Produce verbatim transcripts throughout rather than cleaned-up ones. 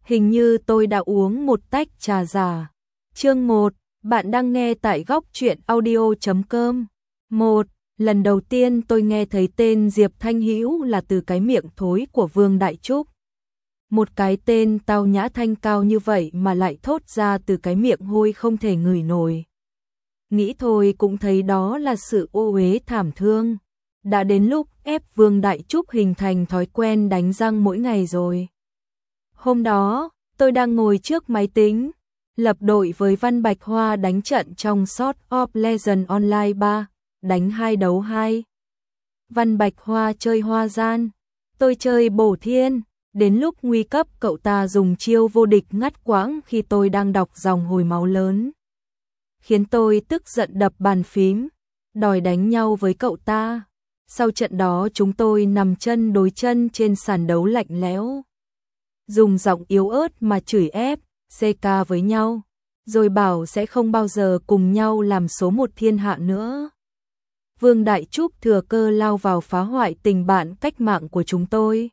Hình như tôi đã uống một tách trà giả. Chương một, bạn đang nghe tại góc truyện audio chấm com. một. Lần đầu tiên tôi nghe thấy tên Diệp Thanh Hữu là từ cái miệng thối của Vương Đại Trúc. Một cái tên tao nhã thanh cao như vậy mà lại thốt ra từ cái miệng hôi không thể ngửi nổi. Nghĩ thôi cũng thấy đó là sự ô uế thảm thương. Đã đến lúc ép Vương Đại Trúc hình thành thói quen đánh răng mỗi ngày rồi. Hôm đó, tôi đang ngồi trước máy tính, lập đội với Văn Bạch Hoa đánh trận trong Sword of Legends Online ba, đánh hai đấu hai. Văn Bạch Hoa chơi hoa gian, tôi chơi bổ thiên, đến lúc nguy cấp cậu ta dùng chiêu vô địch ngắt quãng khi tôi đang đọc dòng hồi máu lớn. Khiến tôi tức giận đập bàn phím, đòi đánh nhau với cậu ta. Sau trận đó chúng tôi nằm chân đối chân trên sàn đấu lạnh lẽo. Dùng giọng yếu ớt mà chửi ép, xê ca với nhau, rồi bảo sẽ không bao giờ cùng nhau làm số một thiên hạ nữa. Vương Đại Trúc thừa cơ lao vào phá hoại tình bạn cách mạng của chúng tôi.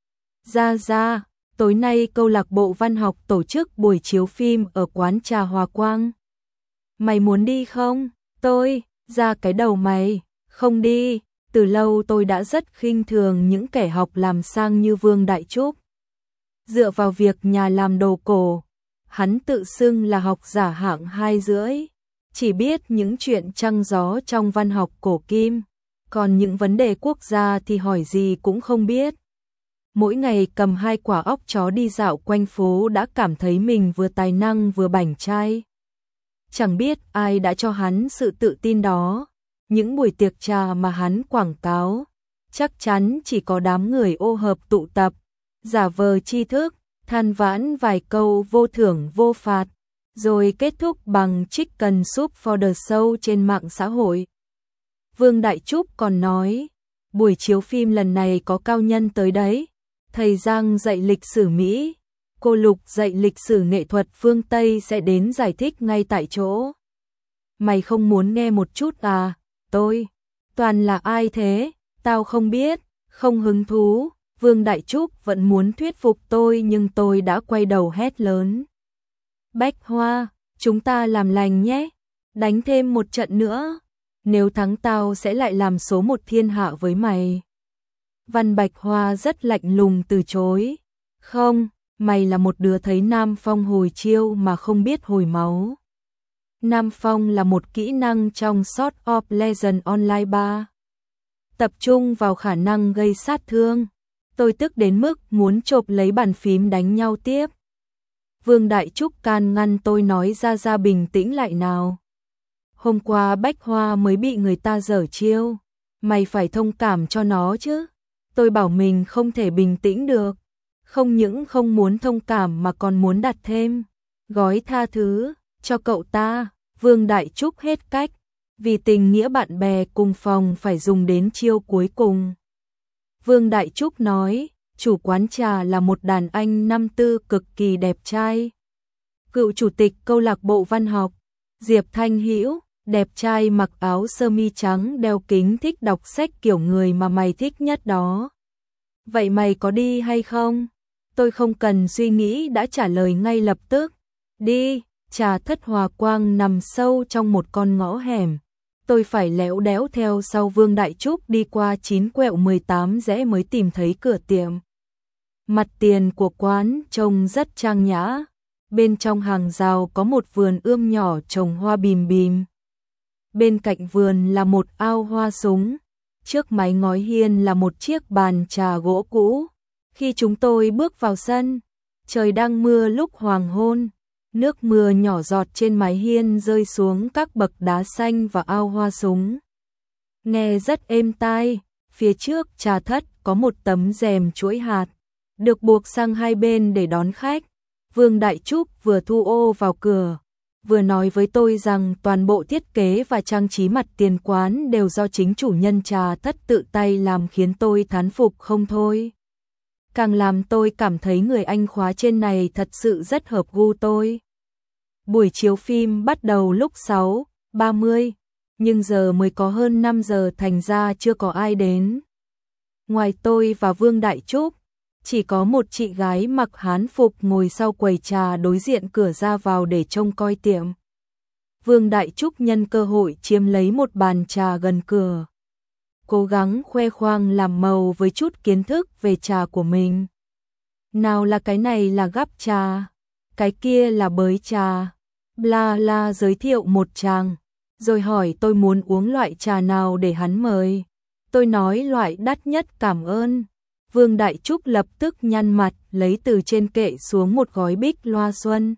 Ra ra, tối nay câu lạc bộ văn học tổ chức buổi chiếu phim ở quán trà Hòa Quang. Mày muốn đi không? Tôi, ra cái đầu mày, không đi. Từ lâu tôi đã rất khinh thường những kẻ học làm sang như Vương Đại Trúc. Dựa vào việc nhà làm đồ cổ, hắn tự xưng là học giả hạng hai rưỡi, chỉ biết những chuyện trăng gió trong văn học cổ kim, còn những vấn đề quốc gia thì hỏi gì cũng không biết. Mỗi ngày cầm hai quả óc chó đi dạo quanh phố đã cảm thấy mình vừa tài năng vừa bảnh trai. Chẳng biết ai đã cho hắn sự tự tin đó. Những buổi tiệc trà mà hắn quảng cáo, chắc chắn chỉ có đám người ô hợp tụ tập, giả vờ tri thức, than vãn vài câu vô thưởng vô phạt, rồi kết thúc bằng chicken soup for the soul trên mạng xã hội. Vương Đại Trúc còn nói, buổi chiếu phim lần này có cao nhân tới đấy, thầy Giang dạy lịch sử Mỹ, cô Lục dạy lịch sử nghệ thuật phương Tây sẽ đến giải thích ngay tại chỗ. Mày không muốn nghe một chút à? Tôi, toàn là ai thế? Tao không biết, không hứng thú. Vương Đại Trúc vẫn muốn thuyết phục tôi nhưng tôi đã quay đầu hét lớn. Bách Hoa, chúng ta làm lành nhé, đánh thêm một trận nữa. Nếu thắng tao sẽ lại làm số một thiên hạ với mày. Văn Bạch Hoa rất lạnh lùng từ chối. Không, mày là một đứa thấy Nam Phong hồi chiêu mà không biết hồi máu. Nam Phong là một kỹ năng trong Sword of Legends Online ba. Tập trung vào khả năng gây sát thương. Tôi tức đến mức muốn chộp lấy bàn phím đánh nhau tiếp. Vương Đại Trúc can ngăn tôi nói ra ra bình tĩnh lại nào. Hôm qua Bách Hoa mới bị người ta giở chiêu. Mày phải thông cảm cho nó chứ. Tôi bảo mình không thể bình tĩnh được. Không những không muốn thông cảm mà còn muốn đặt thêm gói tha thứ cho cậu ta. Vương Đại Trúc hết cách, vì tình nghĩa bạn bè cùng phòng phải dùng đến chiêu cuối cùng. Vương Đại Trúc nói, chủ quán trà là một đàn anh năm tư cực kỳ đẹp trai. Cựu chủ tịch câu lạc bộ văn học, Diệp Thanh Hữu, đẹp trai mặc áo sơ mi trắng đeo kính thích đọc sách kiểu người mà mày thích nhất đó. Vậy mày có đi hay không? Tôi không cần suy nghĩ đã trả lời ngay lập tức. Đi. Trà Thất Hòa Quang nằm sâu trong một con ngõ hẻm. Tôi phải léo đéo theo sau Vương Đại Trúc đi qua chín quẹo mười tám rẽ mới tìm thấy cửa tiệm. Mặt tiền của quán trông rất trang nhã. Bên trong hàng rào có một vườn ươm nhỏ trồng hoa bìm bìm. Bên cạnh vườn là một ao hoa súng. Trước mái ngói hiên là một chiếc bàn trà gỗ cũ. Khi chúng tôi bước vào sân, trời đang mưa lúc hoàng hôn. Nước mưa nhỏ giọt trên mái hiên rơi xuống các bậc đá xanh và ao hoa súng. Nghe rất êm tai, phía trước trà thất có một tấm rèm chuỗi hạt, được buộc sang hai bên để đón khách. Vương Đại Trúc vừa thu ô vào cửa, vừa nói với tôi rằng toàn bộ thiết kế và trang trí mặt tiền quán đều do chính chủ nhân trà thất tự tay làm khiến tôi thán phục không thôi. Càng làm tôi cảm thấy người anh khóa trên này thật sự rất hợp gu tôi. Buổi chiếu phim bắt đầu lúc sáu ba mươi, nhưng giờ mới có hơn năm giờ thành ra chưa có ai đến. Ngoài tôi và Vương Đại Trúc, Chỉ có một chị gái mặc hán phục ngồi sau quầy trà đối diện cửa ra vào để trông coi tiệm. Vương Đại Trúc nhân cơ hội chiếm lấy một bàn trà gần cửa. Cố gắng khoe khoang làm màu với chút kiến thức về trà của mình. Nào là cái này là gắp trà, cái kia là bới trà, bla bla giới thiệu một tràng, rồi hỏi tôi muốn uống loại trà nào để hắn mời. Tôi nói loại đắt nhất cảm ơn. Vương Đại Trúc lập tức nhăn mặt, lấy từ trên kệ xuống một gói bích loa xuân.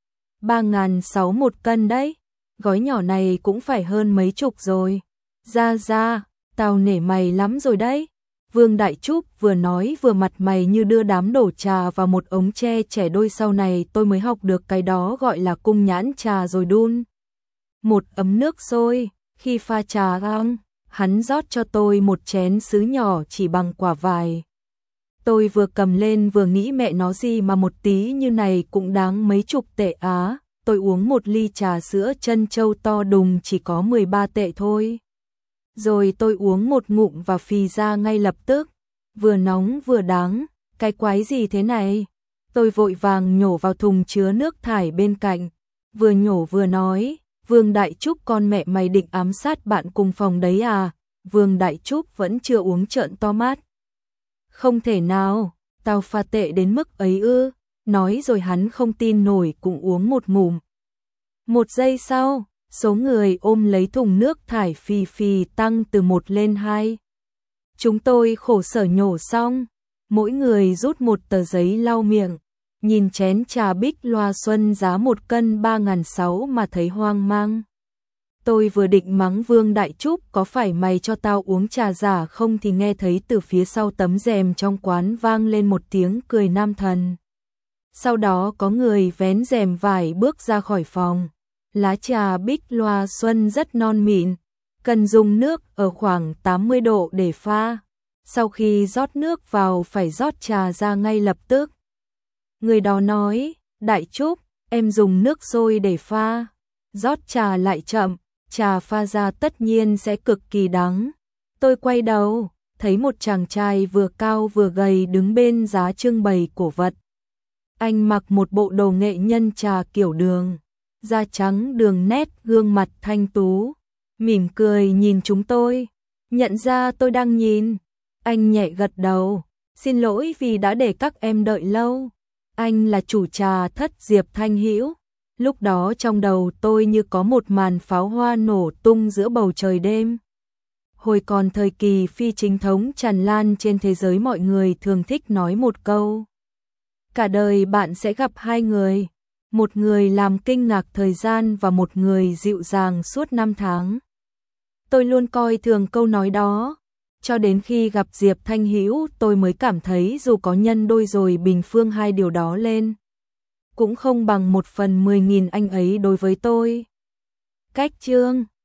ba ngàn sáu một cân đấy, gói nhỏ này cũng phải hơn mấy chục rồi. Ra ra, tao nể mày lắm rồi đấy. Vương Đại Trúc vừa nói vừa mặt mày như đưa đám đổ trà vào một ống tre trẻ đôi, sau này tôi mới học được cái đó gọi là cung nhãn trà rồi đun. Một ấm nước sôi, khi pha trà rang, hắn rót cho tôi một chén sứ nhỏ chỉ bằng quả vải. Tôi vừa cầm lên vừa nghĩ mẹ nó gì mà một tí như này cũng đáng mấy chục tệ á. Tôi uống một ly trà sữa trân châu to đùng chỉ có mười ba tệ thôi. Rồi tôi uống một ngụm và phì ra ngay lập tức. Vừa nóng vừa đắng, cái quái gì thế này? Tôi vội vàng nhổ vào thùng chứa nước thải bên cạnh. Vừa nhổ vừa nói, Vương Đại Trúc con mẹ mày định ám sát bạn cùng phòng đấy à? Vương Đại Trúc vẫn chưa uống trợn to mắt. Không thể nào, tao pha tệ đến mức ấy ư? Nói rồi hắn không tin nổi cũng uống một ngụm. Một giây sau, số người ôm lấy thùng nước thải phì phì tăng từ một lên hai. Chúng tôi khổ sở nhổ xong, mỗi người rút một tờ giấy lau miệng, nhìn chén trà bích loa xuân giá một cân ba ngàn sáu mà thấy hoang mang. Tôi vừa định mắng Vương Đại Trúc có phải mày cho tao uống trà giả không thì nghe thấy từ phía sau tấm rèm trong quán vang lên một tiếng cười nam thần. Sau đó có người vén rèm vải bước ra khỏi phòng. Lá trà bích loa xuân rất non mịn, cần dùng nước ở khoảng tám mươi độ để pha. Sau khi rót nước vào phải rót trà ra ngay lập tức. Người đó nói, Đại Trúc, em dùng nước sôi để pha. Rót trà lại chậm, trà pha ra tất nhiên sẽ cực kỳ đắng. Tôi quay đầu, thấy một chàng trai vừa cao vừa gầy đứng bên giá trưng bày cổ vật. Anh mặc một bộ đồ nghệ nhân trà kiểu đường, da trắng đường nét, gương mặt thanh tú, mỉm cười nhìn chúng tôi. Nhận ra tôi đang nhìn, anh nhẹ gật đầu, xin lỗi vì đã để các em đợi lâu. Anh là chủ trà thất Diệp Thanh Hữu. Lúc đó trong đầu tôi như có một màn pháo hoa nổ tung giữa bầu trời đêm. Hồi còn thời kỳ phi chính thống tràn lan trên thế giới, mọi người thường thích nói một câu: cả đời bạn sẽ gặp hai người, một người làm kinh ngạc thời gian và một người dịu dàng suốt năm tháng. Tôi luôn coi thường câu nói đó, cho đến khi gặp Diệp Thanh Hữu tôi mới cảm thấy dù có nhân đôi rồi bình phương hai điều đó lên, cũng không bằng một phần mười nghìn anh ấy đối với tôi. Cách chương